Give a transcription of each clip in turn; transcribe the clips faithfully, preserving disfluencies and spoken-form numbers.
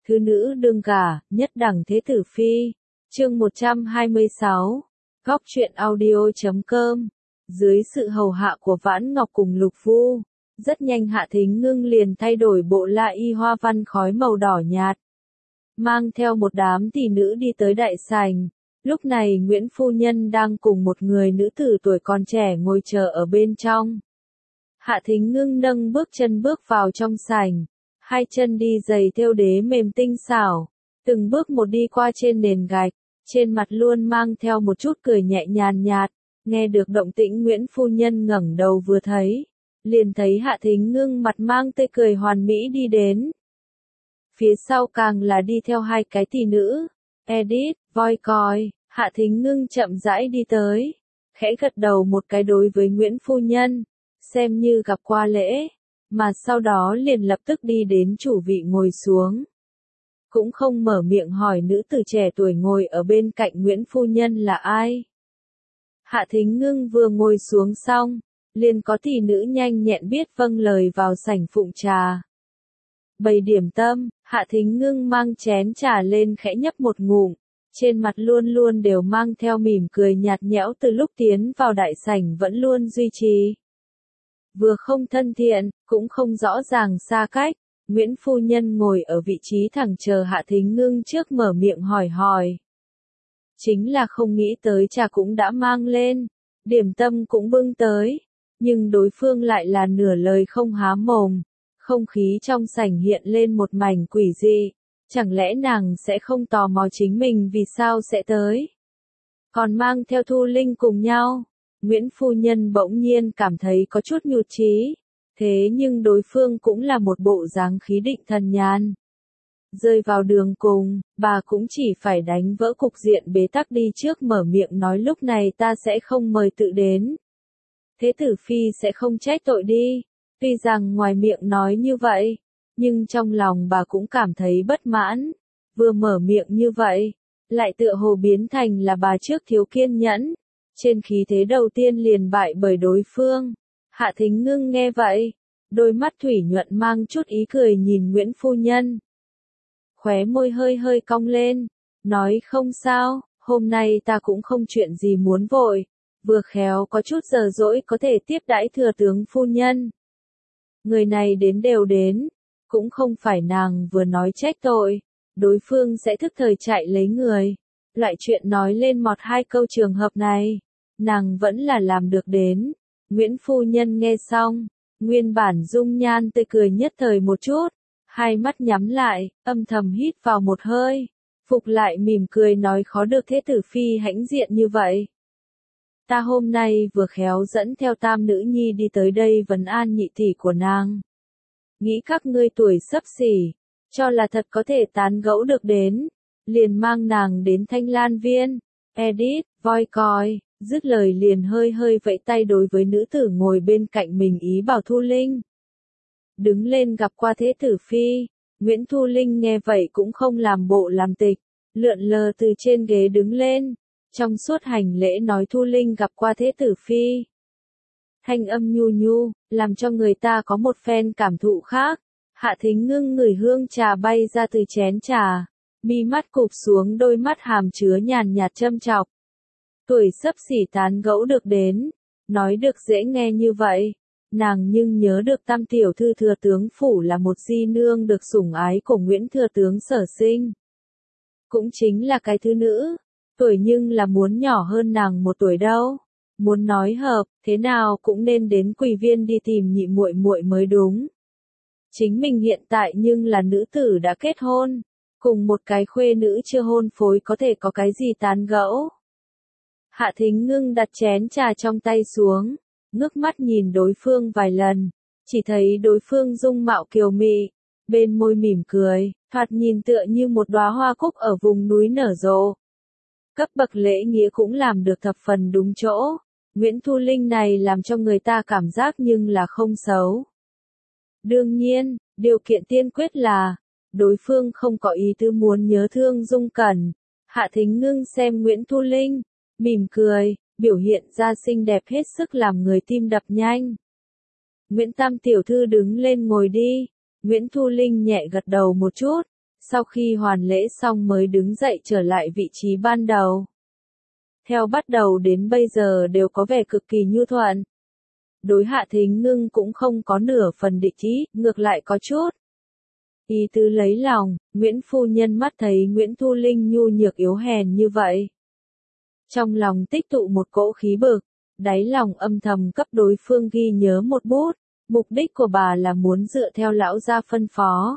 thứ nữ đương gả, nhất đẳng thế tử phi. Chương một trăm hai mươi sáu. Góc truyện audio chấm com. Dưới sự hầu hạ của Vãn Ngọc cùng Lục Vu, rất nhanh Hạ Thính Ngưng liền thay đổi bộ la y hoa văn khói màu đỏ nhạt, mang theo một đám tỷ nữ đi tới đại sảnh. Lúc này Nguyễn phu nhân đang cùng một người nữ tử tuổi còn trẻ ngồi chờ ở bên trong. Hạ Thính Ngưng nâng bước chân bước vào trong sảnh, hai chân đi giày thêu đế mềm tinh xảo, từng bước một đi qua trên nền gạch, trên mặt luôn mang theo một chút cười nhẹ nhàn nhạt. Nghe được động tĩnh Nguyễn phu nhân ngẩng đầu vừa thấy, liền thấy Hạ Thính Ngưng mặt mang tươi cười hoàn mỹ đi đến. Phía sau càng là đi theo hai cái tỷ nữ, Edith, voi coi. Hạ Thính Ngưng chậm rãi đi tới, khẽ gật đầu một cái đối với Nguyễn phu nhân, xem như gặp qua lễ, mà sau đó liền lập tức đi đến chủ vị ngồi xuống. Cũng không mở miệng hỏi nữ tử trẻ tuổi ngồi ở bên cạnh Nguyễn phu nhân là ai. Hạ Thính Ngưng vừa ngồi xuống xong, liền có tỷ nữ nhanh nhẹn biết vâng lời vào sảnh phụng trà. Bày điểm tâm, Hạ Thính Ngưng mang chén trà lên khẽ nhấp một ngụm, trên mặt luôn luôn đều mang theo mỉm cười nhạt nhẽo, từ lúc tiến vào đại sảnh vẫn luôn duy trì. Vừa không thân thiện, cũng không rõ ràng xa cách. Nguyễn phu nhân ngồi ở vị trí thẳng chờ Hạ Thính Ngưng trước mở miệng hỏi hỏi. Chính là không nghĩ tới trà cũng đã mang lên, điểm tâm cũng bưng tới, nhưng đối phương lại là nửa lời không há mồm. Không khí trong sảnh hiện lên một mảnh quỷ dị, chẳng lẽ nàng sẽ không tò mò chính mình vì sao sẽ tới? Còn mang theo Thu Linh cùng nhau. Nguyễn phu nhân bỗng nhiên cảm thấy có chút nhụt chí, thế nhưng đối phương cũng là một bộ dáng khí định thần nhàn. Rơi vào đường cùng, bà cũng chỉ phải đánh vỡ cục diện bế tắc đi trước mở miệng nói lúc này ta sẽ không mời tự đến. Thế tử phi sẽ không trách tội đi. Tuy rằng ngoài miệng nói như vậy, nhưng trong lòng bà cũng cảm thấy bất mãn. Vừa mở miệng như vậy, lại tựa hồ biến thành là bà trước thiếu kiên nhẫn. Trên khí thế đầu tiên liền bại bởi đối phương. Hạ Thính Ngưng nghe vậy, đôi mắt thủy nhuận mang chút ý cười nhìn Nguyễn phu nhân. Khóe môi hơi hơi cong lên, nói không sao, hôm nay ta cũng không chuyện gì muốn vội, vừa khéo có chút giờ dỗi có thể tiếp đãi thừa tướng phu nhân. Người này đến đều đến, cũng không phải nàng vừa nói trách tội, đối phương sẽ thức thời chạy lấy người. Loại chuyện nói lên mọt hai câu trường hợp này, nàng vẫn là làm được đến. Nguyễn phu nhân nghe xong, nguyên bản dung nhan tươi cười nhất thời một chút, hai mắt nhắm lại, âm thầm hít vào một hơi, phục lại mỉm cười nói khó được thế tử phi hãnh diện như vậy. Ta hôm nay vừa khéo dẫn theo tam nữ nhi đi tới đây vấn an nhị tỷ của nàng. Nghĩ các ngươi tuổi xấp xỉ, cho là thật có thể tán gẫu được đến, liền mang nàng đến Thanh Lan Viên. Edith, voi coi, dứt lời liền hơi hơi vẫy tay đối với nữ tử ngồi bên cạnh mình ý bảo Thu Linh. Đứng lên gặp qua thế tử phi. Nguyễn Thu Linh nghe vậy cũng không làm bộ làm tịch, lượn lờ từ trên ghế đứng lên. Trong suốt hành lễ nói Thu Linh gặp qua thế tử phi. Thanh âm nhu nhu, làm cho người ta có một phen cảm thụ khác. Hạ Thính Ngưng ngửi hương trà bay ra từ chén trà, mi mắt cụp xuống, đôi mắt hàm chứa nhàn nhạt châm chọc. Tuổi xấp xỉ tán gẫu được đến, nói được dễ nghe như vậy, nàng nhưng nhớ được tam tiểu thư thừa tướng phủ là một di nương được sủng ái của Nguyễn thừa tướng Sở Sinh. Cũng chính là cái thứ nữ, tuổi nhưng là muốn nhỏ hơn nàng một tuổi đâu. Muốn nói hợp, thế nào cũng nên đến Quỳ Viên đi tìm nhị muội muội mới đúng. Chính mình hiện tại nhưng là nữ tử đã kết hôn, cùng một cái khuê nữ chưa hôn phối có thể có cái gì tán gẫu. Hạ Thính Ngưng đặt chén trà trong tay xuống, ngước mắt nhìn đối phương vài lần, chỉ thấy đối phương dung mạo kiều mị, bên môi mỉm cười, thoạt nhìn tựa như một đóa hoa cúc ở vùng núi nở rộ. Cấp bậc lễ nghĩa cũng làm được thập phần đúng chỗ. Nguyễn Thu Linh này làm cho người ta cảm giác nhưng là không xấu. Đương nhiên, điều kiện tiên quyết là, đối phương không có ý tư muốn nhớ thương dung cẩn. Hạ Thính Ngưng xem Nguyễn Thu Linh, mỉm cười, biểu hiện ra xinh đẹp hết sức làm người tim đập nhanh. Nguyễn Tam tiểu thư đứng lên ngồi đi. Nguyễn Thu Linh nhẹ gật đầu một chút, sau khi hoàn lễ xong mới đứng dậy trở lại vị trí ban đầu. Theo bắt đầu đến bây giờ đều có vẻ cực kỳ nhu thuận. Đối Hạ Thính Ngưng cũng không có nửa phần địch ý, ngược lại có chút ý tứ lấy lòng. Nguyễn phu nhân mắt thấy Nguyễn Thu Linh nhu nhược yếu hèn như vậy, trong lòng tích tụ một cỗ khí bực, đáy lòng âm thầm cấp đối phương ghi nhớ một bút. Mục đích của bà là muốn dựa theo lão gia phân phó,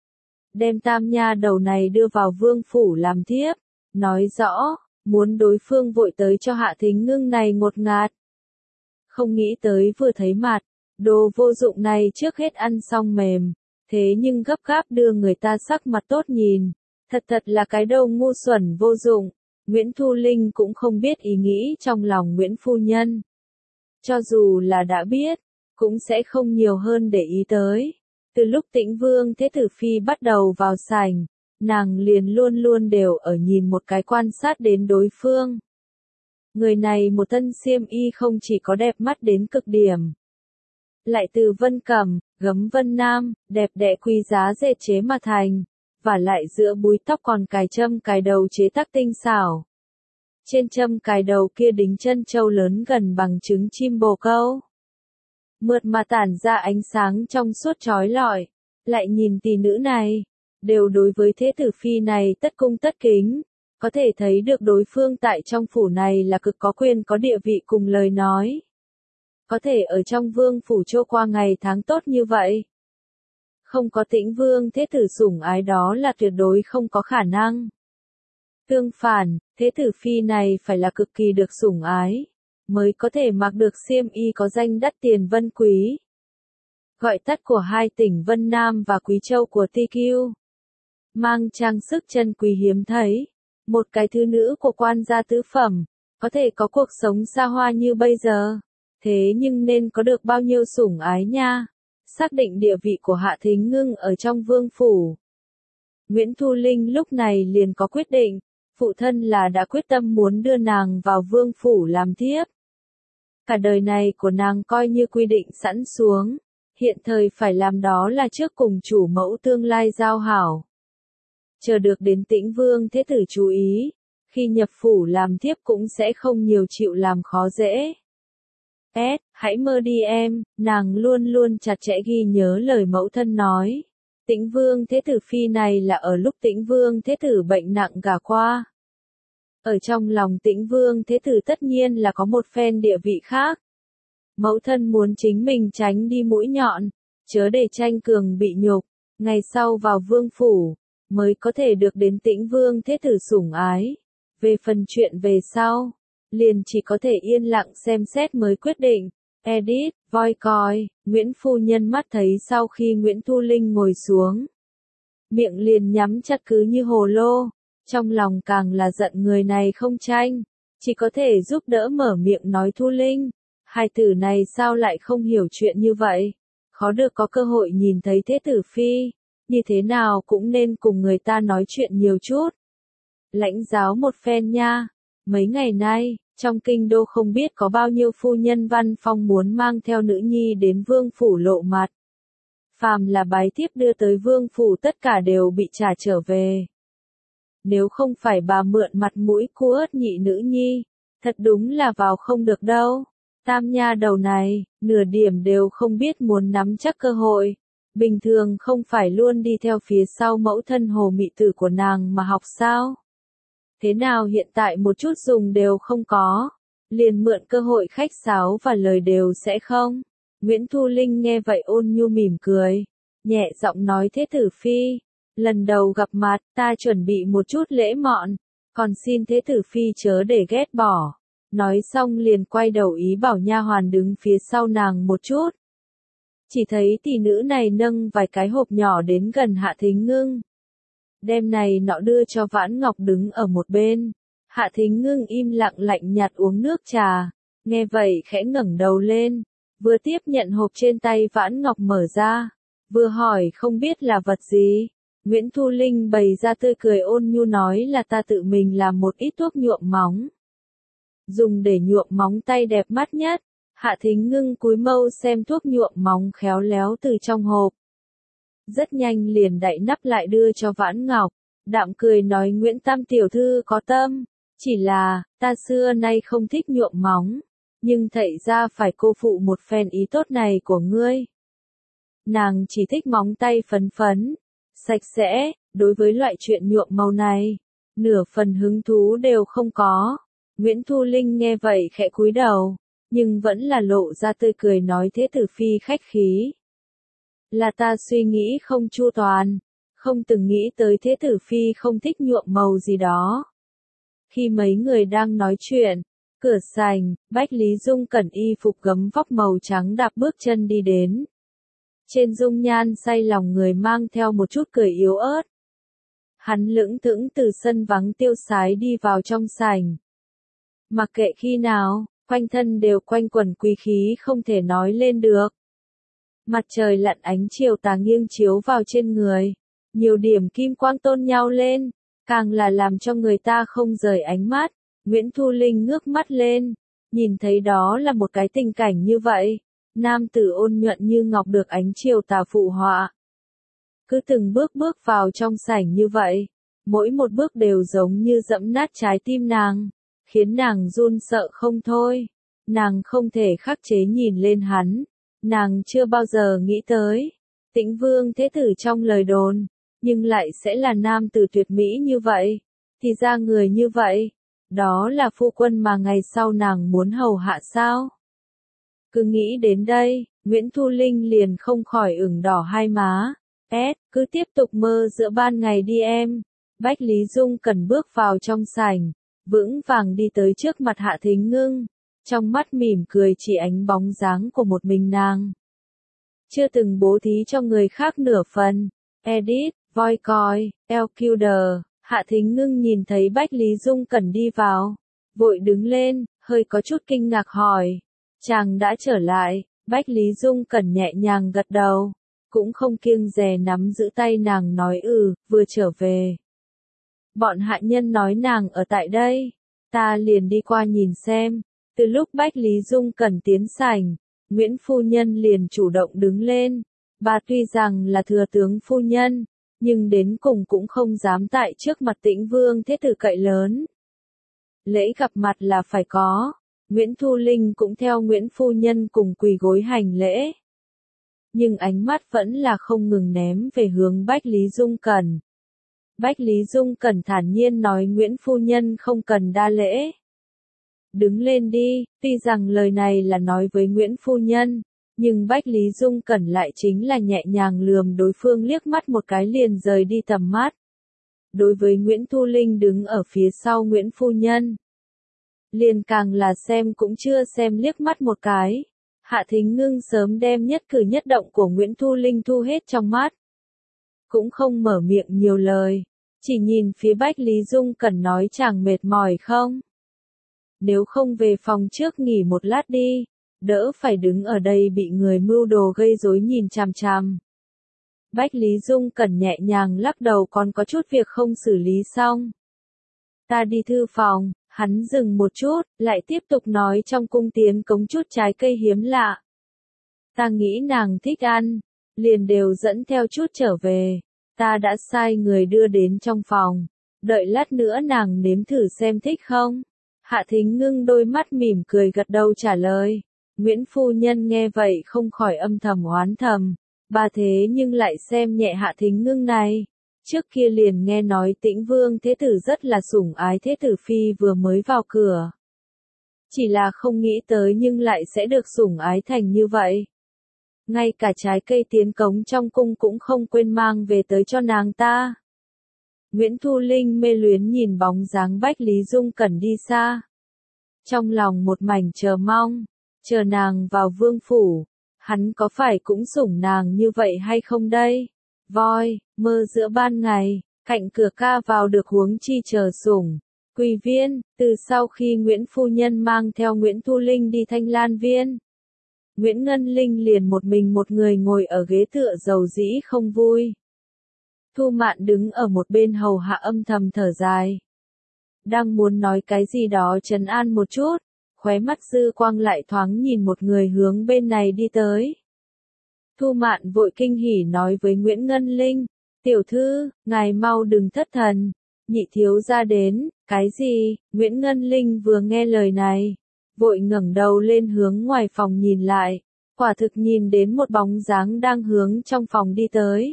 đem tam nha đầu này đưa vào vương phủ làm thiếp, nói rõ, muốn đối phương vội tới cho Hạ Thính Ngưng này ngột ngạt. Không nghĩ tới vừa thấy mặt, đồ vô dụng này trước hết ăn xong mềm, thế nhưng gấp gáp đưa người ta sắc mặt tốt nhìn, thật thật là cái đầu ngu xuẩn vô dụng. Nguyễn Thu Linh cũng không biết ý nghĩ trong lòng Nguyễn phu nhân. Cho dù là đã biết, cũng sẽ không nhiều hơn để ý tới. Từ lúc Tĩnh Vương Thế Tử Phi bắt đầu vào sảnh, nàng liền luôn luôn đều ở nhìn một cái quan sát đến đối phương. Người này một thân xiêm y không chỉ có đẹp mắt đến cực điểm, lại từ vân cẩm, gấm vân nam, đẹp đẽ quý giá dệt chế mà thành, và lại giữa búi tóc còn cài châm cài đầu chế tác tinh xảo. Trên châm cài đầu kia đính chân châu lớn gần bằng trứng chim bồ câu, mượt mà tản ra ánh sáng trong suốt chói lọi. Lại nhìn tỷ nữ này, đều đối với Thế Tử Phi này tất cung tất kính, có thể thấy được đối phương tại trong phủ này là cực có quyền có địa vị cùng lời nói. Có thể ở trong vương phủ trôi qua ngày tháng tốt như vậy, không có Tĩnh Vương Thế Tử sủng ái đó là tuyệt đối không có khả năng. Tương phản, Thế Tử Phi này phải là cực kỳ được sủng ái, mới có thể mặc được xiêm y có danh đắt tiền Vân Quý, gọi tắt của hai tỉnh Vân Nam và Quý Châu của Ti Kiu. Mang trang sức chân quý hiếm thấy, một cái thứ nữ của quan gia tứ phẩm, có thể có cuộc sống xa hoa như bây giờ, thế nhưng nên có được bao nhiêu sủng ái nha. Xác định địa vị của Hạ Thính Ngưng ở trong vương phủ, Nguyễn Thu Linh lúc này liền có quyết định, phụ thân là đã quyết tâm muốn đưa nàng vào vương phủ làm thiếp. Cả đời này của nàng coi như quy định sẵn xuống, hiện thời phải làm đó là trước cùng chủ mẫu tương lai giao hảo. Chờ được đến Tĩnh Vương Thế Tử chú ý, khi nhập phủ làm thiếp cũng sẽ không nhiều chịu làm khó dễ. S, hãy mơ đi em, nàng luôn luôn chặt chẽ ghi nhớ lời mẫu thân nói. Tĩnh Vương Thế Tử Phi này là ở lúc Tĩnh Vương Thế Tử bệnh nặng gả qua. Ở trong lòng Tĩnh Vương Thế Tử tất nhiên là có một phen địa vị khác. Mẫu thân muốn chính mình tránh đi mũi nhọn, chớ để tranh cường bị nhục, ngày sau vào vương phủ, mới có thể được đến Tĩnh Vương Thế Tử sủng ái. Về phần chuyện về sau, liền chỉ có thể yên lặng xem xét mới quyết định. Edit, voi coi, Nguyễn phu nhân mắt thấy sau khi Nguyễn Thu Linh ngồi xuống, miệng liền nhắm chặt cứ như hồ lô, trong lòng càng là giận người này không tranh, chỉ có thể giúp đỡ mở miệng nói Thu Linh, hai tử này sao lại không hiểu chuyện như vậy, khó được có cơ hội nhìn thấy Thế Tử Phi, như thế nào cũng nên cùng người ta nói chuyện nhiều chút. Lãnh giáo một phen nha, mấy ngày nay, trong kinh đô không biết có bao nhiêu phu nhân văn phong muốn mang theo nữ nhi đến vương phủ lộ mặt. Phàm là bái thiếp đưa tới vương phủ tất cả đều bị trả trở về. Nếu không phải bà mượn mặt mũi cu ớt nhị nữ nhi, thật đúng là vào không được đâu. Tam nha đầu này, nửa điểm đều không biết muốn nắm chắc cơ hội. Bình thường không phải luôn đi theo phía sau mẫu thân Hồ Mị Tử của nàng mà học sao? Thế nào hiện tại một chút dùng đều không có, liền mượn cơ hội khách sáo và lời đều sẽ không? Nguyễn Thu Linh nghe vậy ôn nhu mỉm cười, nhẹ giọng nói Thế Tử Phi, lần đầu gặp mặt ta chuẩn bị một chút lễ mọn, còn xin Thế Tử Phi chớ để ghét bỏ. Nói xong liền quay đầu ý bảo nha hoàn đứng phía sau nàng một chút. Chỉ thấy tỷ nữ này nâng vài cái hộp nhỏ đến gần Hạ Thính Ngưng. Đem này nọ đưa cho Vãn Ngọc đứng ở một bên. Hạ Thính Ngưng im lặng lạnh nhạt uống nước trà. Nghe vậy khẽ ngẩng đầu lên. Vừa tiếp nhận hộp trên tay Vãn Ngọc mở ra. Vừa hỏi không biết là vật gì. Nguyễn Thu Linh bày ra tươi cười ôn nhu nói là ta tự mình làm một ít thuốc nhuộm móng. Dùng để nhuộm móng tay đẹp mắt nhất. Hạ Thính Ngưng cúi mâu xem thuốc nhuộm móng khéo léo từ trong hộp rất nhanh liền đậy nắp lại đưa cho Vãn Ngọc, đạm cười nói Nguyễn Tam tiểu thư có tâm, chỉ là, ta xưa nay không thích nhuộm móng, nhưng thậy ra phải cô phụ một phen ý tốt này của ngươi. Nàng chỉ thích móng tay phấn phấn, sạch sẽ, đối với loại chuyện nhuộm màu này, nửa phần hứng thú đều không có. Nguyễn Thu Linh nghe vậy khẽ cúi đầu, nhưng vẫn là lộ ra tươi cười nói thế tử phi khách khí. Là ta suy nghĩ không chu toàn, không từng nghĩ tới thế tử phi không thích nhuộm màu gì đó. Khi mấy người đang nói chuyện, cửa sành, Bách Lý Dung cẩn y phục gấm vóc màu trắng đạp bước chân đi đến. Trên dung nhan say lòng người mang theo một chút cười yếu ớt. Hắn lững thững từ sân vắng tiêu sái đi vào trong sảnh. Mặc kệ khi nào, quanh thân đều quanh quẩn quý khí không thể nói lên được. Mặt trời lặn ánh chiều tà nghiêng chiếu vào trên người, nhiều điểm kim quang tôn nhau lên, càng là làm cho người ta không rời ánh mắt. Nguyễn Thu Linh ngước mắt lên, nhìn thấy đó là một cái tình cảnh như vậy, nam tử ôn nhuận như ngọc được ánh chiều tà phụ họa. Cứ từng bước bước vào trong sảnh như vậy, mỗi một bước đều giống như dẫm nát trái tim nàng, khiến nàng run sợ không thôi. Nàng không thể khắc chế nhìn lên hắn, nàng chưa bao giờ nghĩ tới, Tĩnh Vương thế tử trong lời đồn, nhưng lại sẽ là nam tử tuyệt mỹ như vậy, thì ra người như vậy, đó là phu quân mà ngày sau nàng muốn hầu hạ sao? Cứ nghĩ đến đây, Nguyễn Thu Linh liền không khỏi ửng đỏ hai má. S, cứ tiếp tục mơ giữa ban ngày đi em. Bách Lý Dung cần bước vào trong sảnh, vững vàng đi tới trước mặt Hạ Thính Ngưng, trong mắt mỉm cười chỉ ánh bóng dáng của một mình nàng. Chưa từng bố thí cho người khác nửa phần. Edit, voi coi, Elkuder. Hạ Thính Ngưng nhìn thấy Bách Lý Dung cần đi vào, vội đứng lên, hơi có chút kinh ngạc hỏi, chàng đã trở lại. Bách Lý Dung cần nhẹ nhàng gật đầu, cũng không kiêng dè nắm giữ tay nàng nói ừ, vừa trở về. Bọn hạ nhân nói nàng ở tại đây, ta liền đi qua nhìn xem. Từ lúc Bách Lý Dung cần tiến sảnh, Nguyễn phu nhân liền chủ động đứng lên. Bà tuy rằng là thừa tướng phu nhân, nhưng đến cùng cũng không dám tại trước mặt Tĩnh Vương thế tử cậy lớn. Lễ gặp mặt là phải có. Nguyễn Thu Linh cũng theo Nguyễn phu nhân cùng quỳ gối hành lễ. Nhưng ánh mắt vẫn là không ngừng ném về hướng Bách Lý Dung Cẩn. Bách Lý Dung Cẩn thản nhiên nói Nguyễn phu nhân không cần đa lễ. Đứng lên đi, tuy rằng lời này là nói với Nguyễn phu nhân, nhưng Bách Lý Dung Cẩn lại chính là nhẹ nhàng lườm đối phương liếc mắt một cái liền rời đi tầm mắt. Đối với Nguyễn Thu Linh đứng ở phía sau Nguyễn phu nhân, liền càng là xem cũng chưa xem liếc mắt một cái. Hạ Thính Ngưng sớm đem nhất cử nhất động của Nguyễn Thu Linh thu hết trong mắt. Cũng không mở miệng nhiều lời, chỉ nhìn phía Bách Lý Dung Cẩn nói chàng mệt mỏi không? Nếu không về phòng trước nghỉ một lát đi, đỡ phải đứng ở đây bị người mưu đồ gây rối nhìn chằm chằm. Bách Lý Dung Cẩn nhẹ nhàng lắc đầu còn có chút việc không xử lý xong. Ta đi thư phòng. Hắn dừng một chút, lại tiếp tục nói trong cung tiến cống chút trái cây hiếm lạ. Ta nghĩ nàng thích ăn, liền đều dẫn theo chút trở về. Ta đã sai người đưa đến trong phòng, đợi lát nữa nàng nếm thử xem thích không. Hạ Thính Ngưng đôi mắt mỉm cười gật đầu trả lời. Nguyễn phu nhân nghe vậy không khỏi âm thầm oán thầm, bà thế nhưng lại xem nhẹ Hạ Thính Ngưng này. Trước kia liền nghe nói Tĩnh Vương thế tử rất là sủng ái thế tử phi vừa mới vào cửa. Chỉ là không nghĩ tới nhưng lại sẽ được sủng ái thành như vậy. Ngay cả trái cây tiến cống trong cung cũng không quên mang về tới cho nàng ta. Nguyễn Thu Linh mê luyến nhìn bóng dáng Bách Lý Dung Cẩn đi xa. Trong lòng một mảnh chờ mong, chờ nàng vào vương phủ, hắn có phải cũng sủng nàng như vậy hay không đây? Voi, mơ giữa ban ngày, cạnh cửa ca vào được huống chi chờ sủng. Quỳ viên, từ sau khi Nguyễn phu nhân mang theo Nguyễn Thu Linh đi Thanh Lan Viên, Nguyễn Ngân Linh liền một mình một người ngồi ở ghế tựa dầu dĩ không vui. Thu Mạn đứng ở một bên hầu hạ âm thầm thở dài. Đang muốn nói cái gì đó trấn an một chút, khóe mắt dư quang lại thoáng nhìn một người hướng bên này đi tới. Thu Mạn vội kinh hỉ nói với Nguyễn Ngân Linh, tiểu thư, ngài mau đừng thất thần, nhị thiếu gia đến. Cái gì? Nguyễn Ngân Linh vừa nghe lời này, vội ngẩng đầu lên hướng ngoài phòng nhìn lại, quả thực nhìn đến một bóng dáng đang hướng trong phòng đi tới.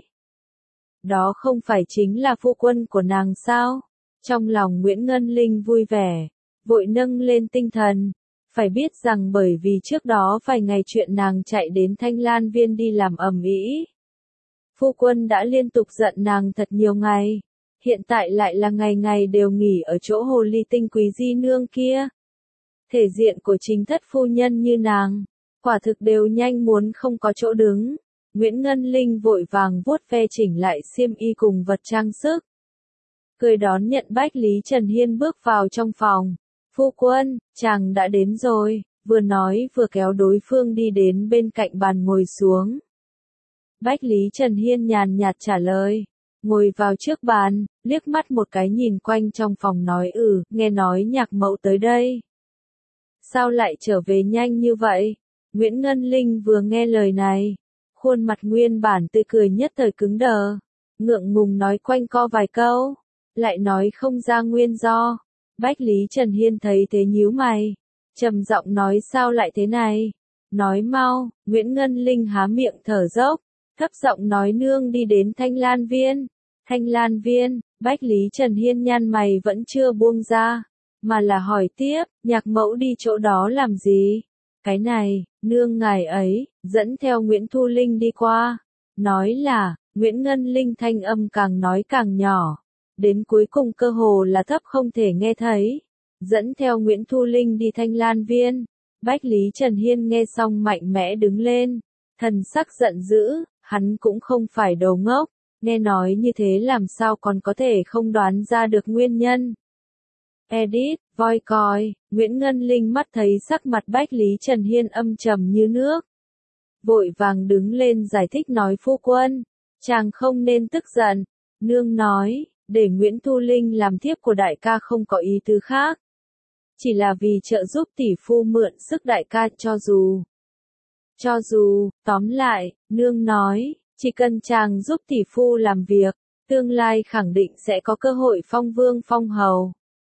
Đó không phải chính là phu quân của nàng sao? Trong lòng Nguyễn Ngân Linh vui vẻ, vội nâng lên tinh thần. Phải biết rằng bởi vì trước đó vài ngày chuyện nàng chạy đến Thanh Lan Viên đi làm ầm ĩ, phu quân đã liên tục giận nàng thật nhiều ngày. Hiện tại lại là ngày ngày đều nghỉ ở chỗ hồ ly tinh quý di nương kia. Thể diện của chính thất phu nhân như nàng, quả thực đều nhanh muốn không có chỗ đứng. Nguyễn Ngân Linh vội vàng vuốt ve chỉnh lại xiêm y cùng vật trang sức, cười đón nhận Bách Lý Trần Hiên bước vào trong phòng. Phu quân, chàng đã đến rồi, vừa nói vừa kéo đối phương đi đến bên cạnh bàn ngồi xuống. Bách Lý Trần Hiên nhàn nhạt trả lời, ngồi vào trước bàn, liếc mắt một cái nhìn quanh trong phòng nói ừ, nghe nói nhạc mẫu tới đây. Sao lại trở về nhanh như vậy? Nguyễn Ngân Linh vừa nghe lời này, khuôn mặt nguyên bản tươi cười nhất thời cứng đờ, ngượng ngùng nói quanh co vài câu, lại nói không ra nguyên do. Bách Lý Trần Hiên thấy thế nhíu mày, trầm giọng nói sao lại thế này? Nói mau. Nguyễn Ngân Linh há miệng thở dốc, thấp giọng nói nương đi đến Thanh Lan Viên. Thanh Lan Viên. Bách Lý Trần Hiên nhăn mày vẫn chưa buông ra, mà là hỏi tiếp, nhạc mẫu đi chỗ đó làm gì? Cái này, nương ngài ấy, dẫn theo Nguyễn Thu Linh đi qua. Nói là, Nguyễn Ngân Linh thanh âm càng nói càng nhỏ, đến cuối cùng cơ hồ là thấp không thể nghe thấy. Dẫn theo Nguyễn Thu Linh đi Thanh Lan Viên. Bách Lý Trần Hiên nghe xong mạnh mẽ đứng lên, thần sắc giận dữ, hắn cũng không phải đồ ngốc, nghe nói như thế làm sao còn có thể không đoán ra được nguyên nhân. Edit, voi coi. Nguyễn Ngân Linh mắt thấy sắc mặt Bách Lý Trần Hiên âm trầm như nước, vội vàng đứng lên giải thích nói phu quân, chàng không nên tức giận. Nương nói, để Nguyễn Thu Linh làm thiếp của đại ca không có ý tứ khác, chỉ là vì trợ giúp tỷ phu mượn sức đại ca. Cho dù, cho dù, tóm lại, nương nói, chỉ cần chàng giúp tỷ phu làm việc, tương lai khẳng định sẽ có cơ hội phong vương phong hầu.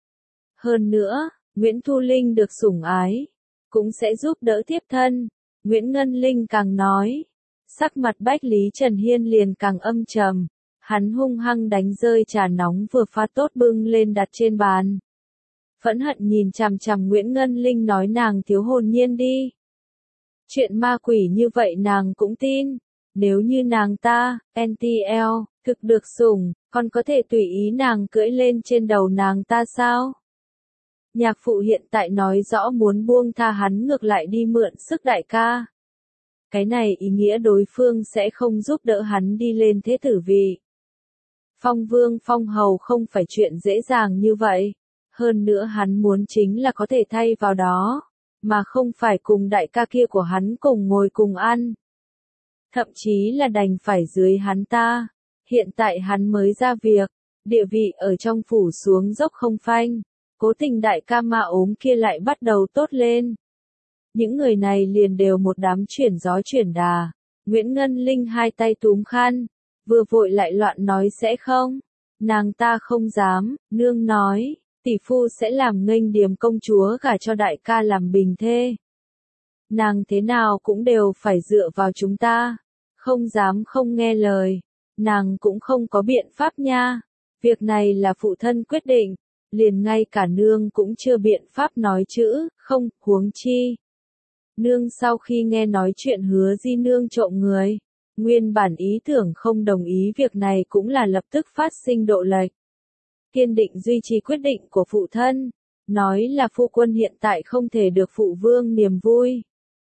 Hơn nữa, Nguyễn Thu Linh được sủng ái, cũng sẽ giúp đỡ tiếp thân. Nguyễn Ngân Linh càng nói, sắc mặt Bách Lý Trần Hiên liền càng âm trầm, hắn hung hăng đánh rơi trà nóng vừa pha tốt bưng lên đặt trên bàn. Phẫn hận nhìn chằm chằm Nguyễn Ngân Linh nói nàng thiếu hồn nhiên đi. Chuyện ma quỷ như vậy nàng cũng tin. Nếu như nàng ta, en tê lờ, thực được sủng, còn có thể tùy ý nàng cưỡi lên trên đầu nàng ta sao? Nhạc phụ hiện tại nói rõ muốn buông tha hắn ngược lại đi mượn sức đại ca. Cái này ý nghĩa đối phương sẽ không giúp đỡ hắn đi lên thế tử vị. Phong vương phong hầu không phải chuyện dễ dàng như vậy. Hơn nữa hắn muốn chính là có thể thay vào đó, mà không phải cùng đại ca kia của hắn cùng ngồi cùng ăn. Thậm chí là đành phải dưới hắn ta. Hiện tại hắn mới ra việc, địa vị ở trong phủ xuống dốc không phanh. Cố tình đại ca ma ốm kia lại bắt đầu tốt lên. Những người này liền đều một đám chuyển gió chuyển đà. Nguyễn Ngân Linh hai tay túm khăn, vừa vội lại loạn nói sẽ không. Nàng ta không dám, nương nói, tỷ phu sẽ làm nghênh điềm công chúa gả cho đại ca làm bình thê. Nàng thế nào cũng đều phải dựa vào chúng ta, không dám không nghe lời, nàng cũng không có biện pháp nha. Việc này là phụ thân quyết định, liền ngay cả nương cũng chưa biện pháp nói chữ, không, huống chi. Nương sau khi nghe nói chuyện hứa di nương trộm người, nguyên bản ý tưởng không đồng ý việc này cũng là lập tức phát sinh độ lệch. Kiên định duy trì quyết định của phụ thân, nói là phu quân hiện tại không thể được phụ vương niềm vui.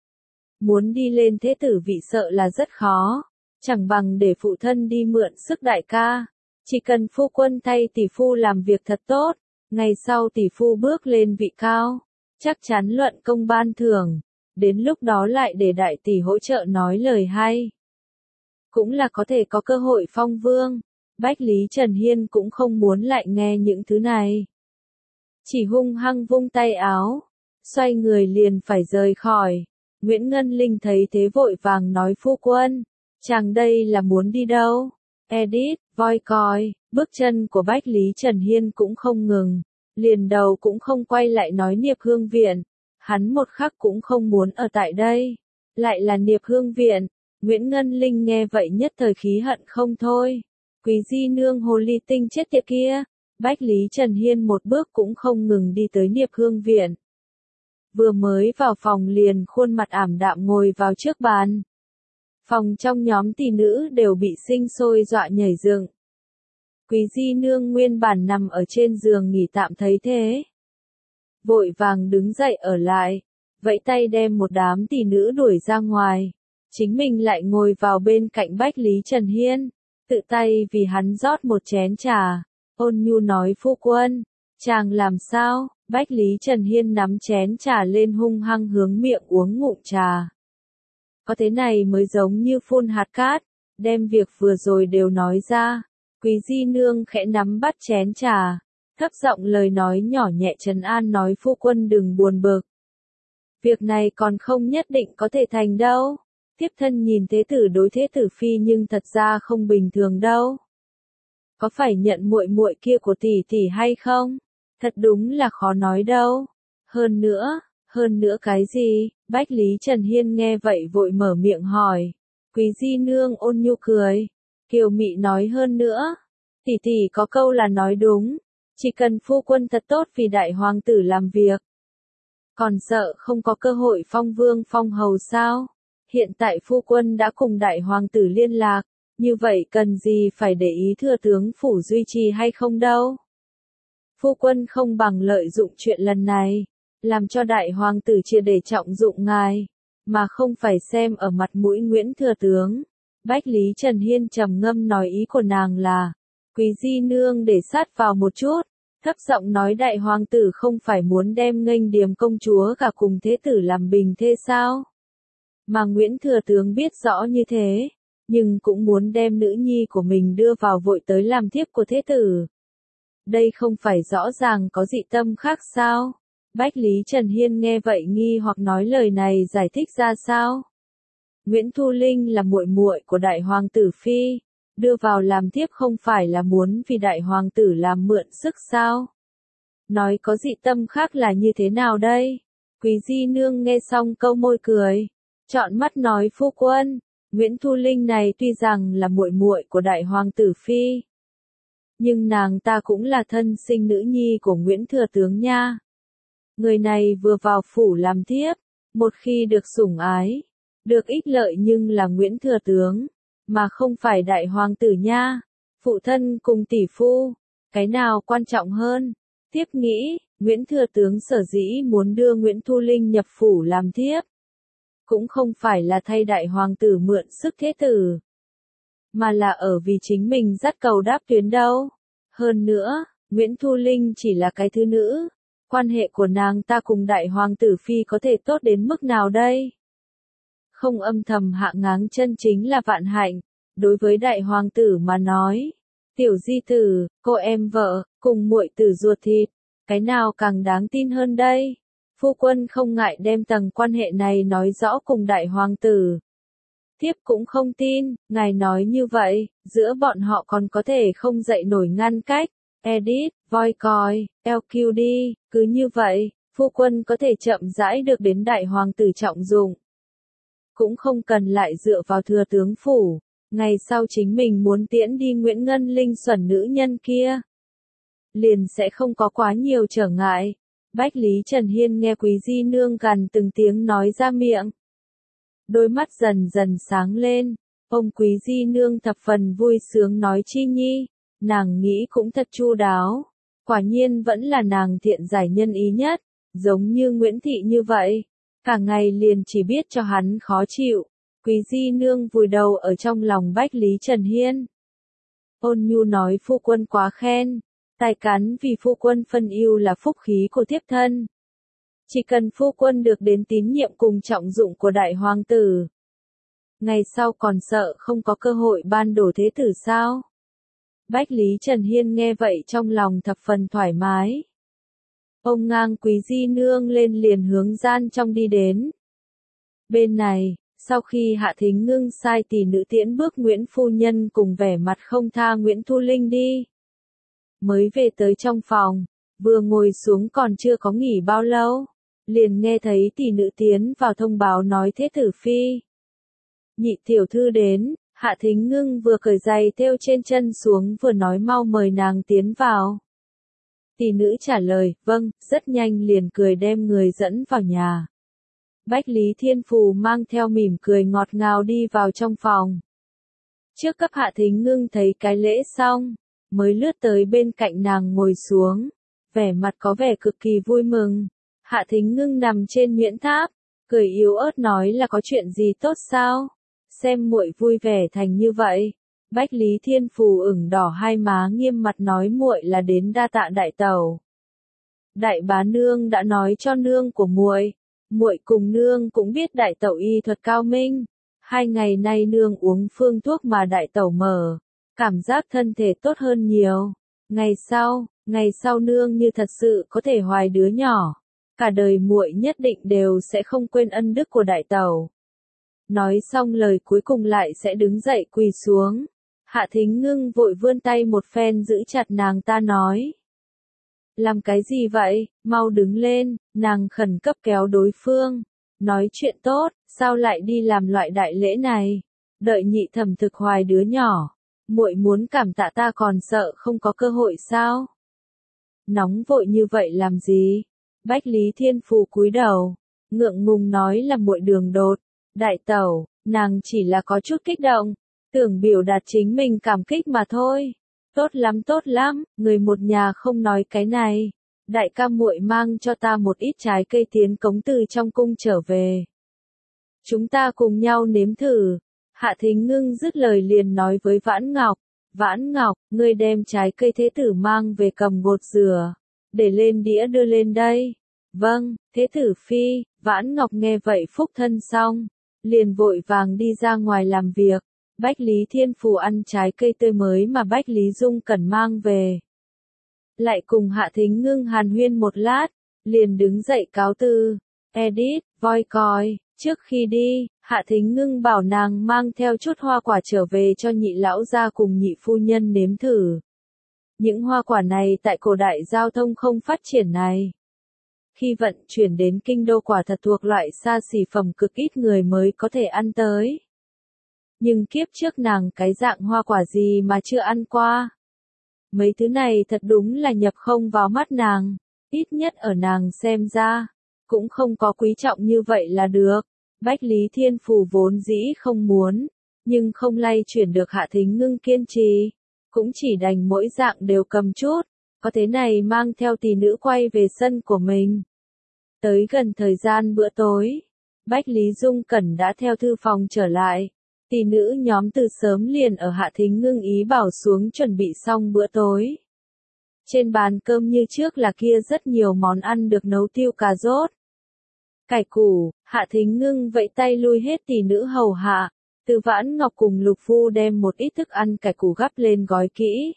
Muốn đi lên thế tử vị sợ là rất khó, chẳng bằng để phụ thân đi mượn sức đại ca. Chỉ cần phu quân thay tỷ phu làm việc thật tốt, ngày sau tỷ phu bước lên vị cao, chắc chắn luận công ban thưởng, đến lúc đó lại để đại tỷ hỗ trợ nói lời hay. Cũng là có thể có cơ hội phong vương. Bách Lý Trần Hiên cũng không muốn lại nghe những thứ này. Chỉ hung hăng vung tay áo, xoay người liền phải rời khỏi. Nguyễn Ngân Linh thấy thế vội vàng nói phu quân, Chàng đây là muốn đi đâu? Edit, voi coi, bước chân của Bách Lý Trần Hiên cũng không ngừng, liền đầu cũng không quay lại nói Niệp Hương Viện, hắn một khắc cũng không muốn ở tại đây, lại là Niệp Hương Viện. Nguyễn Ngân Linh nghe vậy nhất thời khí hận không thôi, Quý Di Nương hồ ly tinh chết tiệt kia. Bách Lý Trần Hiên một bước cũng không ngừng đi tới Niệp Hương Viện. Vừa mới vào phòng liền khuôn mặt ảm đạm ngồi vào trước bàn. Phòng trong nhóm tỷ nữ đều bị sinh sôi dọa nhảy dựng. Quý Di Nương nguyên bản nằm ở trên giường nghỉ tạm thấy thế, vội vàng đứng dậy ở lại, vẫy tay đem một đám tỷ nữ đuổi ra ngoài, chính mình lại ngồi vào bên cạnh Bách Lý Trần Hiên, tự tay vì hắn rót một chén trà, ôn nhu nói phu quân, chàng làm sao? Bách Lý Trần Hiên nắm chén trà lên hung hăng hướng miệng uống ngụm trà. Có thế này mới giống như phun hạt cát, đem việc vừa rồi đều nói ra. Quý Di Nương khẽ nắm bắt chén trà, thấp giọng lời nói nhỏ nhẹ trấn an nói phu quân đừng buồn bực. Việc này còn không nhất định có thể thành đâu. Tiếp thân nhìn thế tử đối thế tử phi nhưng thật ra không bình thường đâu. Có phải nhận muội muội kia của tỷ tỷ hay không? Thật đúng là khó nói đâu. Hơn nữa, hơn nữa cái gì? Bách Lý Trần Hiên nghe vậy vội mở miệng hỏi. Quý Di Nương ôn nhu cười. Kiều Mị nói hơn nữa. Tỷ tỷ có câu là nói đúng. Chỉ cần phu quân thật tốt vì đại hoàng tử làm việc. Còn sợ không có cơ hội phong vương phong hầu sao? Hiện tại phu quân đã cùng đại hoàng tử liên lạc. Như vậy cần gì phải để ý thừa tướng phủ duy trì hay không đâu? Phu quân không bằng lợi dụng chuyện lần này, làm cho đại hoàng tử chia để trọng dụng ngài, mà không phải xem ở mặt mũi Nguyễn thừa tướng. Bách Lý Trần Hiên trầm ngâm nói ý của nàng là, Quý Di Nương để sát vào một chút, thấp giọng nói đại hoàng tử không phải muốn đem nghênh điềm công chúa cả cùng thế tử làm bình thê sao? Mà Nguyễn thừa tướng biết rõ như thế, nhưng cũng muốn đem nữ nhi của mình đưa vào vội tới làm thiếp của thế tử. Đây không phải rõ ràng có dị tâm khác sao? Bách Lý Trần Hiên nghe vậy nghi hoặc nói lời này giải thích ra sao? Nguyễn Thu Linh là muội muội của đại hoàng tử phi, đưa vào làm thiếp không phải là muốn vì đại hoàng tử làm mượn sức sao? Nói có dị tâm khác là như thế nào đây? Quý Di Nương nghe xong câu môi cười, trọn mắt nói phu quân, Nguyễn Thu Linh này tuy rằng là muội muội của đại hoàng tử phi, nhưng nàng ta cũng là thân sinh nữ nhi của Nguyễn thừa tướng nha. Người này vừa vào phủ làm thiếp, một khi được sủng ái, được ích lợi nhưng là Nguyễn thừa tướng, mà không phải đại hoàng tử nha. Phụ thân cùng tỷ phu, cái nào quan trọng hơn? Tiếp nghĩ, Nguyễn thừa tướng sở dĩ muốn đưa Nguyễn Thu Linh nhập phủ làm thiếp, cũng không phải là thay đại hoàng tử mượn sức thế tử, mà là ở vì chính mình dắt cầu đáp tuyến đâu. Hơn nữa, Nguyễn Thu Linh chỉ là cái thứ nữ, quan hệ của nàng ta cùng đại hoàng tử phi có thể tốt đến mức nào đây? Không âm thầm hạ ngáng chân chính là vạn hạnh, đối với đại hoàng tử mà nói. Tiểu di tử, cô em vợ, cùng muội tử ruột thịt, cái nào càng đáng tin hơn đây? Phu quân không ngại đem tầng quan hệ này nói rõ cùng đại hoàng tử. Tiếp cũng không tin, ngài nói như vậy, giữa bọn họ còn có thể không dậy nổi ngăn cách. Edit, voi coi, lờ quy đi, cứ như vậy, phu quân có thể chậm rãi được đến đại hoàng tử trọng dụng. Cũng không cần lại dựa vào thừa tướng phủ, ngày sau chính mình muốn tiễn đi Nguyễn Ngân Linh xuẩn nữ nhân kia, liền sẽ không có quá nhiều trở ngại. Bách Lý Trần Hiên nghe Quý Di Nương gằn từng tiếng nói ra miệng, đôi mắt dần dần sáng lên, ông Quý Di Nương thập phần vui sướng nói chi nhi, nàng nghĩ cũng thật chu đáo, quả nhiên vẫn là nàng thiện giải nhân ý nhất, giống như Nguyễn Thị như vậy, cả ngày liền chỉ biết cho hắn khó chịu. Quý Di Nương vùi đầu ở trong lòng Bách Lý Trần Hiên, ôn nhu nói phu quân quá khen, tài cán vì phu quân phân ưu là phúc khí của thiếp thân. Chỉ cần phu quân được đến tín nhiệm cùng trọng dụng của đại hoàng tử, ngày sau còn sợ không có cơ hội ban đổ thế tử sao? Bách Lý Trần Hiên nghe vậy trong lòng thập phần thoải mái. Ông ngang Quý Di Nương lên liền hướng gian trong đi đến. Bên này, Sau khi Hạ Thính Ngưng sai tỷ nữ tiễn bước Nguyễn phu nhân cùng vẻ mặt không tha Nguyễn Thu Linh đi. Mới về tới trong phòng, vừa ngồi xuống còn chưa có nghỉ bao lâu, liền nghe thấy tỷ nữ tiến vào thông báo nói thế tử phi. Nhị tiểu thư đến. Hạ Thính Ngưng vừa cởi giày thêu trên chân xuống vừa nói mau mời nàng tiến vào. Tỷ nữ trả lời, vâng, rất nhanh liền cười đem người dẫn vào nhà. Bách Lý Thiên Phù mang theo mỉm cười ngọt ngào đi vào trong phòng. Trước cấp Hạ Thính Ngưng thấy cái lễ xong, mới lướt tới bên cạnh nàng ngồi xuống, vẻ mặt có vẻ cực kỳ vui mừng. Hạ Thính Ngưng nằm trên nhuyễn tháp, cười yếu ớt nói là có chuyện gì tốt sao? Xem muội vui vẻ thành như vậy. Bách Lý Thiên Phù ửng đỏ hai má nghiêm mặt nói muội là đến đa tạ đại tẩu. Đại bá nương đã nói cho nương của muội, muội cùng nương cũng biết đại tẩu y thuật cao minh. Hai ngày nay nương uống phương thuốc mà đại tẩu mở, cảm giác thân thể tốt hơn nhiều. Ngày sau, ngày sau nương như thật sự có thể hoài đứa nhỏ, cả đời muội nhất định đều sẽ không quên ân đức của đại tẩu. Nói xong lời cuối cùng lại sẽ đứng dậy quỳ xuống. Hạ Thính Ngưng vội vươn tay một phen giữ chặt nàng ta nói. Làm cái gì vậy, mau đứng lên, nàng khẩn cấp kéo đối phương. Nói chuyện tốt, sao lại đi làm loại đại lễ này? Đợi nhị thẩm thực hoài đứa nhỏ, muội muốn cảm tạ ta còn sợ không có cơ hội sao? Nóng vội như vậy làm gì? Bách Lý Thiên Phù cúi đầu, ngượng ngùng nói là muội đường đột. Đại tẩu, nàng chỉ là có chút kích động, tưởng biểu đạt chính mình cảm kích mà thôi. Tốt lắm tốt lắm, người một nhà không nói cái này. Đại ca muội mang cho ta một ít trái cây tiến cống từ trong cung trở về. Chúng ta cùng nhau nếm thử. Hạ Thính Ngưng dứt lời liền nói với Vãn Ngọc. Vãn Ngọc, ngươi đem trái cây thế tử mang về cầm gột rửa, để lên đĩa đưa lên đây. Vâng, thế tử phi. Vãn Ngọc nghe vậy phúc thân xong, liền vội vàng đi ra ngoài làm việc. Bách Lý Thiên Phù ăn trái cây tươi mới mà Bách Lý Dung Cẩn mang về. Lại cùng Hạ Thính Ngưng hàn huyên một lát, liền đứng dậy cáo từ. Edit, voi coi, trước khi đi, Hạ Thính Ngưng bảo nàng mang theo chút hoa quả trở về cho nhị lão gia cùng nhị phu nhân nếm thử. Những hoa quả này tại cổ đại giao thông không phát triển này. Khi vận chuyển đến kinh đô quả thật thuộc loại xa xỉ phẩm cực ít người mới có thể ăn tới. Nhưng kiếp trước nàng cái dạng hoa quả gì mà chưa ăn qua. Mấy thứ này thật đúng là nhập không vào mắt nàng, ít nhất ở nàng xem ra, cũng không có quý trọng như vậy là được. Bách Lý Thiên Phù vốn dĩ không muốn, nhưng không lay chuyển được Hạ Thính Ngưng kiên trì, cũng chỉ đành mỗi dạng đều cầm chút, có thế này mang theo tỷ nữ quay về sân của mình. Tới gần thời gian bữa tối, Bách Lý Dung Cẩn đã theo thư phòng trở lại. Tỷ nữ nhóm từ sớm liền ở Hạ Thính Ngưng ý bảo xuống chuẩn bị xong bữa tối. Trên bàn cơm như trước là kia rất nhiều món ăn được nấu tiêu cà rốt, cải củ. Hạ Thính Ngưng vẫy tay lui hết tỷ nữ hầu hạ. Từ Vãn Ngọc cùng Lục Phu đem một ít thức ăn cải củ gắp lên gói kỹ.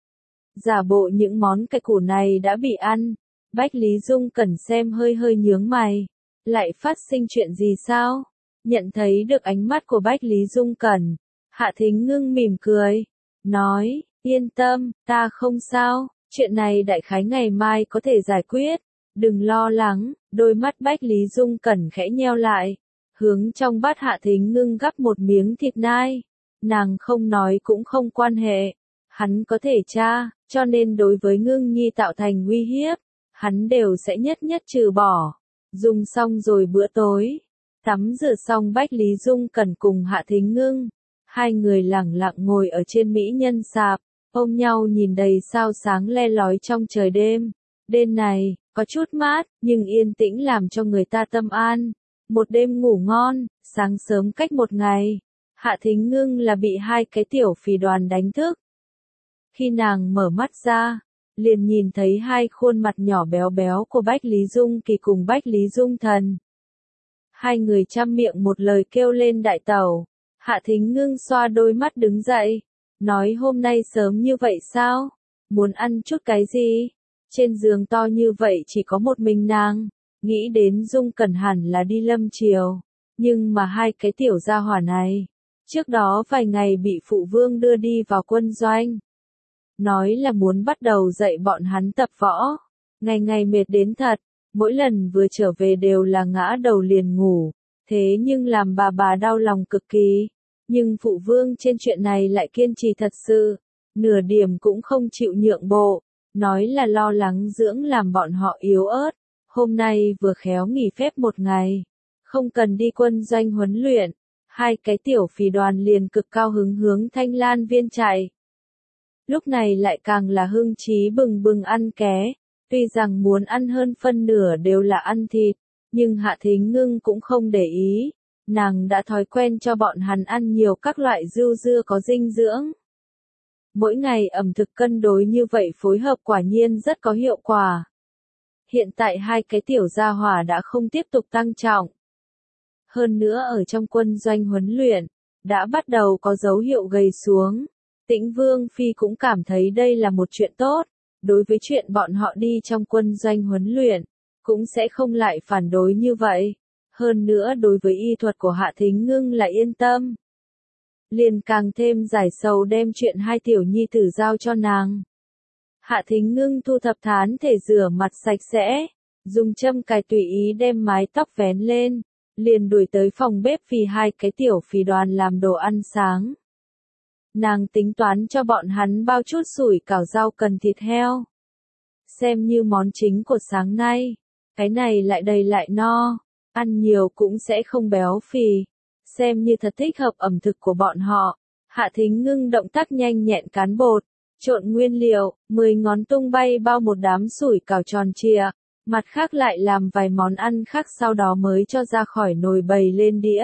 Giả bộ những món cải củ này đã bị ăn. Bách Lý Dung Cẩn xem hơi hơi nhướng mày. Lại phát sinh chuyện gì sao? Nhận thấy được ánh mắt của Bách Lý Dung Cẩn, Hạ Thính Ngưng mỉm cười, nói, yên tâm, ta không sao, chuyện này đại khái ngày mai có thể giải quyết, đừng lo lắng. Đôi mắt Bách Lý Dung Cẩn khẽ nheo lại, hướng trong bát Hạ Thính Ngưng gắp một miếng thịt nai. Nàng không nói cũng không quan hệ, hắn có thể tra, cho nên đối với Ngưng Nhi tạo thành uy hiếp, hắn đều sẽ nhất nhất trừ bỏ. Dùng xong rồi bữa tối, tắm rửa xong Bách Lý Dung Cẩn cùng Hạ Thính Ngưng, hai người lẳng lặng ngồi ở trên mỹ nhân sạp, ôm nhau nhìn đầy sao sáng le lói trong trời đêm. Đêm này, có chút mát, nhưng yên tĩnh làm cho người ta tâm an. Một đêm ngủ ngon, sáng sớm cách một ngày, Hạ Thính Ngưng là bị hai cái tiểu phì đoàn đánh thức. Khi nàng mở mắt ra, liền nhìn thấy hai khuôn mặt nhỏ béo béo của Bách Lý Dung Kỳ cùng Bách Lý Dung Thần. Hai người chăm miệng một lời kêu lên đại tẩu. Hạ Thính Ngưng xoa đôi mắt đứng dậy, nói hôm nay sớm như vậy sao? Muốn ăn chút cái gì? Trên giường to như vậy chỉ có một mình nàng, nghĩ đến Dung Cẩn hẳn là đi lâm triều, Nhưng mà hai cái tiểu gia hỏa này, trước đó vài ngày bị phụ vương đưa đi vào quân doanh. Nói là muốn bắt đầu dạy bọn hắn tập võ. Ngày ngày mệt đến thật, mỗi lần vừa trở về đều là ngã đầu liền ngủ. Thế nhưng làm bà bà đau lòng cực kỳ. Nhưng phụ vương trên chuyện này lại kiên trì thật sự. Nửa điểm cũng không chịu nhượng bộ. Nói là lo lắng dưỡng làm bọn họ yếu ớt. Hôm nay vừa khéo nghỉ phép một ngày. Không cần đi quân doanh huấn luyện. Hai cái tiểu phì đoàn liền cực cao hứng hướng Thanh Lan Viên chạy. Lúc này lại càng là hưng trí bừng bừng ăn ké. Tuy rằng muốn ăn hơn phân nửa đều là ăn thịt. Nhưng Hạ Thính Ngưng cũng không để ý. Nàng đã thói quen cho bọn hắn ăn nhiều các loại rau dưa có dinh dưỡng. Mỗi ngày ẩm thực cân đối như vậy phối hợp quả nhiên rất có hiệu quả. Hiện tại hai cái tiểu gia hỏa đã không tiếp tục tăng trọng. Hơn nữa ở trong quân doanh huấn luyện, đã bắt đầu có dấu hiệu gầy xuống. Tĩnh Vương Phi cũng cảm thấy đây là một chuyện tốt. Đối với chuyện bọn họ đi trong quân doanh huấn luyện, cũng sẽ không lại phản đối như vậy. Hơn nữa đối với y thuật của Hạ Thính Ngưng là yên tâm. Liền càng thêm giải sầu đem chuyện hai tiểu nhi tử giao cho nàng. Hạ Thính Ngưng thu thập thán thể rửa mặt sạch sẽ, dùng châm cài tùy ý đem mái tóc vén lên, liền đuổi tới phòng bếp vì hai cái tiểu phì đoàn làm đồ ăn sáng. Nàng tính toán cho bọn hắn bao chút sủi cảo rau cần thịt heo. Xem như món chính của sáng nay, cái này lại đầy lại no, ăn nhiều cũng sẽ không béo phì. Xem như thật thích hợp ẩm thực của bọn họ. Hạ Thính Ngưng động tác nhanh nhẹn cán bột, trộn nguyên liệu, mười ngón tung bay bao một đám sủi cảo tròn trịa, mặt khác lại làm vài món ăn khác sau đó mới cho ra khỏi nồi bày lên đĩa.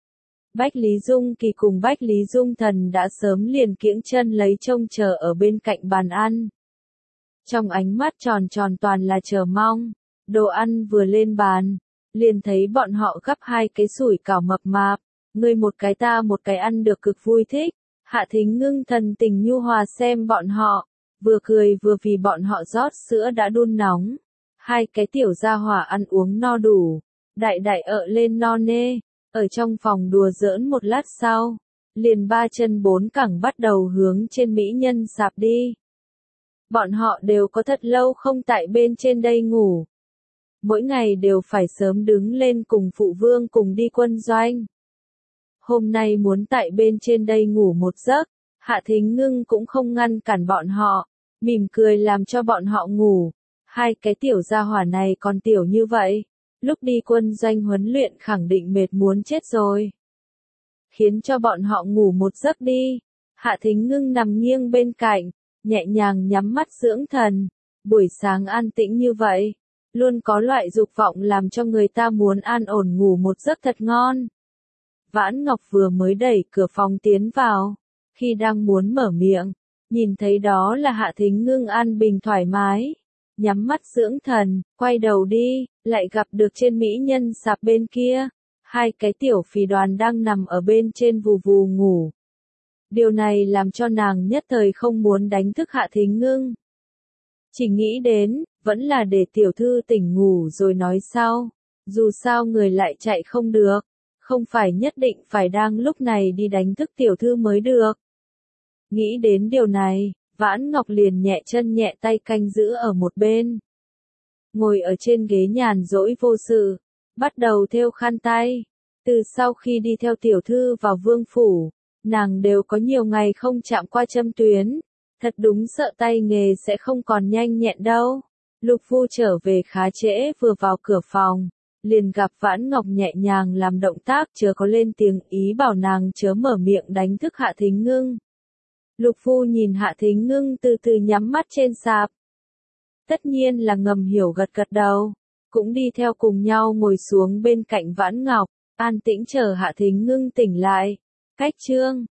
Bách Lý Dung Kỳ cùng Bách Lý Dung Thần đã sớm liền kiễng chân lấy trông chờ ở bên cạnh bàn ăn. Trong ánh mắt tròn tròn toàn là chờ mong, đồ ăn vừa lên bàn, liền thấy bọn họ gắp hai cái sủi cảo mập mạp. Người một cái ta một cái ăn được cực vui thích. Hạ Thính Ngưng thần tình nhu hòa xem bọn họ, vừa cười vừa vì bọn họ rót sữa đã đun nóng. Hai cái tiểu gia hỏa ăn uống no đủ, đại đại ợ lên no nê, ở trong phòng đùa giỡn một lát sau, liền ba chân bốn cẳng bắt đầu hướng trên mỹ nhân sạp đi. Bọn họ đều có thật lâu không tại bên trên đây ngủ. Mỗi ngày đều phải sớm đứng lên cùng phụ vương cùng đi quân doanh. Hôm nay muốn tại bên trên đây ngủ một giấc, Hạ Thính Ngưng cũng không ngăn cản bọn họ, mỉm cười làm cho bọn họ ngủ. Hai cái tiểu gia hỏa này còn tiểu như vậy, lúc đi quân doanh huấn luyện khẳng định mệt muốn chết rồi. Khiến cho bọn họ ngủ một giấc đi. Hạ Thính Ngưng nằm nghiêng bên cạnh, nhẹ nhàng nhắm mắt dưỡng thần. Buổi sáng an tĩnh như vậy, luôn có loại dục vọng làm cho người ta muốn an ổn ngủ một giấc thật ngon. Vãn Ngọc vừa mới đẩy cửa phòng tiến vào, khi đang muốn mở miệng, nhìn thấy đó là Hạ Thính Ngưng an bình thoải mái, nhắm mắt dưỡng thần, quay đầu đi, lại gặp được trên mỹ nhân sạp bên kia, hai cái tiểu phì đoàn đang nằm ở bên trên vù vù ngủ. Điều này làm cho nàng nhất thời không muốn đánh thức Hạ Thính Ngưng. Chỉ nghĩ đến, vẫn là để tiểu thư tỉnh ngủ rồi nói sau, dù sao người lại chạy không được. Không phải nhất định phải đang lúc này đi đánh thức tiểu thư mới được. Nghĩ đến điều này, Vãn Ngọc liền nhẹ chân nhẹ tay canh giữ ở một bên. Ngồi ở trên ghế nhàn rỗi vô sự, bắt đầu thêu khăn tay. Từ sau khi đi theo tiểu thư vào vương phủ, nàng đều có nhiều ngày không chạm qua châm tuyến. Thật đúng sợ tay nghề sẽ không còn nhanh nhẹn đâu. Lục Phu trở về khá trễ vừa vào cửa phòng. Liền gặp Vãn Ngọc nhẹ nhàng làm động tác chớ có lên tiếng ý bảo nàng chớ mở miệng đánh thức Hạ Thính Ngưng. Lục Phu nhìn Hạ Thính Ngưng từ từ nhắm mắt trên sạp. Tất nhiên là ngầm hiểu gật gật đầu, cũng đi theo cùng nhau ngồi xuống bên cạnh Vãn Ngọc, an tĩnh chờ Hạ Thính Ngưng tỉnh lại. Cách chương